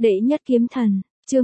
Đệ nhất kiếm thần, chương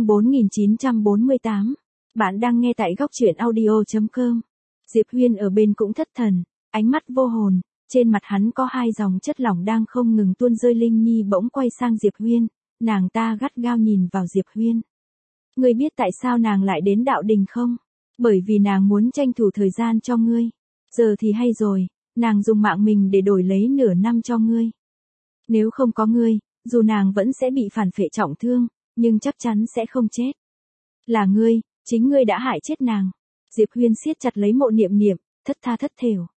4948. Bạn đang nghe tại góc truyện audio.com. Diệp Huyên ở bên cũng thất thần, ánh mắt vô hồn, trên mặt hắn có hai dòng chất lỏng đang không ngừng tuôn rơi. Linh Nhi bỗng quay sang Diệp Huyên, nàng ta gắt gao nhìn vào Diệp Huyên. Ngươi biết tại sao nàng lại đến đạo đình không? Bởi vì nàng muốn tranh thủ thời gian cho ngươi. Giờ thì hay rồi, nàng dùng mạng mình để đổi lấy nửa năm cho ngươi. Nếu không có ngươi, dù nàng vẫn sẽ bị phản phệ trọng thương, nhưng chắc chắn sẽ không chết. Là ngươi, chính ngươi đã hại chết nàng. Diệp Huyên siết chặt lấy Mộ Niệm Niệm, thất tha thất thểu.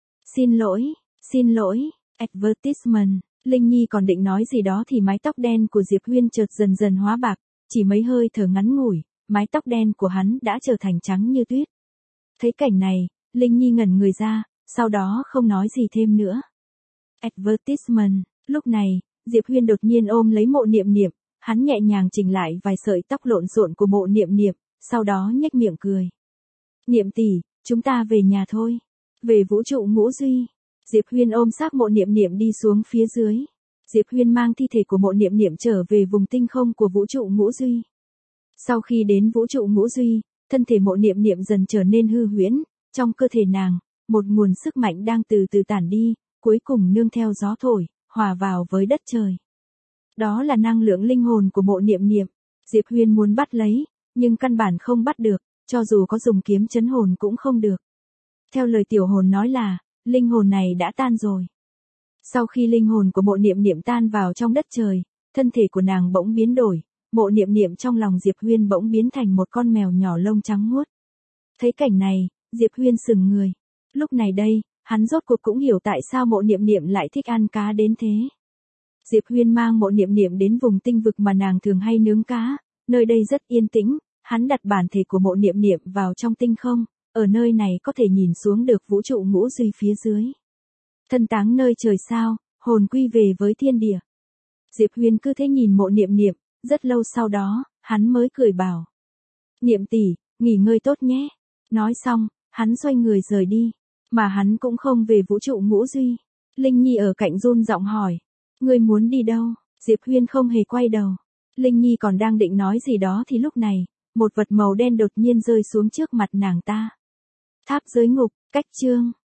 Xin lỗi, advertisement. Linh Nhi còn định nói gì đó thì mái tóc đen của Diệp Huyên chợt dần dần hóa bạc, chỉ mấy hơi thở ngắn ngủi, mái tóc đen của hắn đã trở thành trắng như tuyết. Thấy cảnh này, Linh Nhi ngẩn người ra, sau đó không nói gì thêm nữa. Advertisement. Lúc này, Diệp Huyên đột nhiên ôm lấy Mộ Niệm Niệm, hắn nhẹ nhàng chỉnh lại vài sợi tóc lộn xộn của Mộ Niệm Niệm, sau đó nhếch miệng cười. Niệm tỷ, chúng ta về nhà thôi. Về vũ trụ ngũ duy. Diệp Huyên ôm xác Mộ Niệm Niệm đi xuống phía dưới. Diệp Huyên mang thi thể của Mộ Niệm Niệm trở về vùng tinh không của vũ trụ ngũ duy. Sau khi đến vũ trụ ngũ duy, thân thể Mộ Niệm Niệm dần trở nên hư huyễn, trong cơ thể nàng, một nguồn sức mạnh đang từ từ tản đi, cuối cùng nương theo gió thổi, hòa vào với đất trời. Đó là năng lượng linh hồn của Mộ Niệm Niệm. Diệp Huyên muốn bắt lấy, nhưng căn bản không bắt được, cho dù có dùng kiếm chấn hồn cũng không được. Theo lời tiểu hồn nói là, linh hồn này đã tan rồi. Sau khi linh hồn của Mộ Niệm Niệm tan vào trong đất trời, thân thể của nàng bỗng biến đổi, Mộ Niệm Niệm trong lòng Diệp Huyên bỗng biến thành một con mèo nhỏ lông trắng muốt. Thấy cảnh này, Diệp Huyên sững người. Lúc này đây, hắn rốt cuộc cũng hiểu tại sao Mộ Niệm Niệm lại thích ăn cá đến thế. Diệp Huyên mang Mộ Niệm Niệm đến vùng tinh vực mà nàng thường hay nướng cá, nơi đây rất yên tĩnh, hắn đặt bản thể của Mộ Niệm Niệm vào trong tinh không, ở nơi này có thể nhìn xuống được vũ trụ ngũ duy phía dưới. Thân táng nơi trời sao, hồn quy về với thiên địa. Diệp Huyên cứ thế nhìn Mộ Niệm Niệm, rất lâu sau đó, hắn mới cười bảo. Niệm tỷ, nghỉ ngơi tốt nhé. Nói xong, hắn xoay người rời đi, mà hắn cũng không về vũ trụ ngũ duy. Linh Nhi ở cạnh run giọng hỏi. Ngươi muốn đi đâu? Diệp Huyên không hề quay đầu. Linh Nhi còn đang định nói gì đó thì lúc này, một vật màu đen đột nhiên rơi xuống trước mặt nàng ta. Tháp giới ngục, cách chương.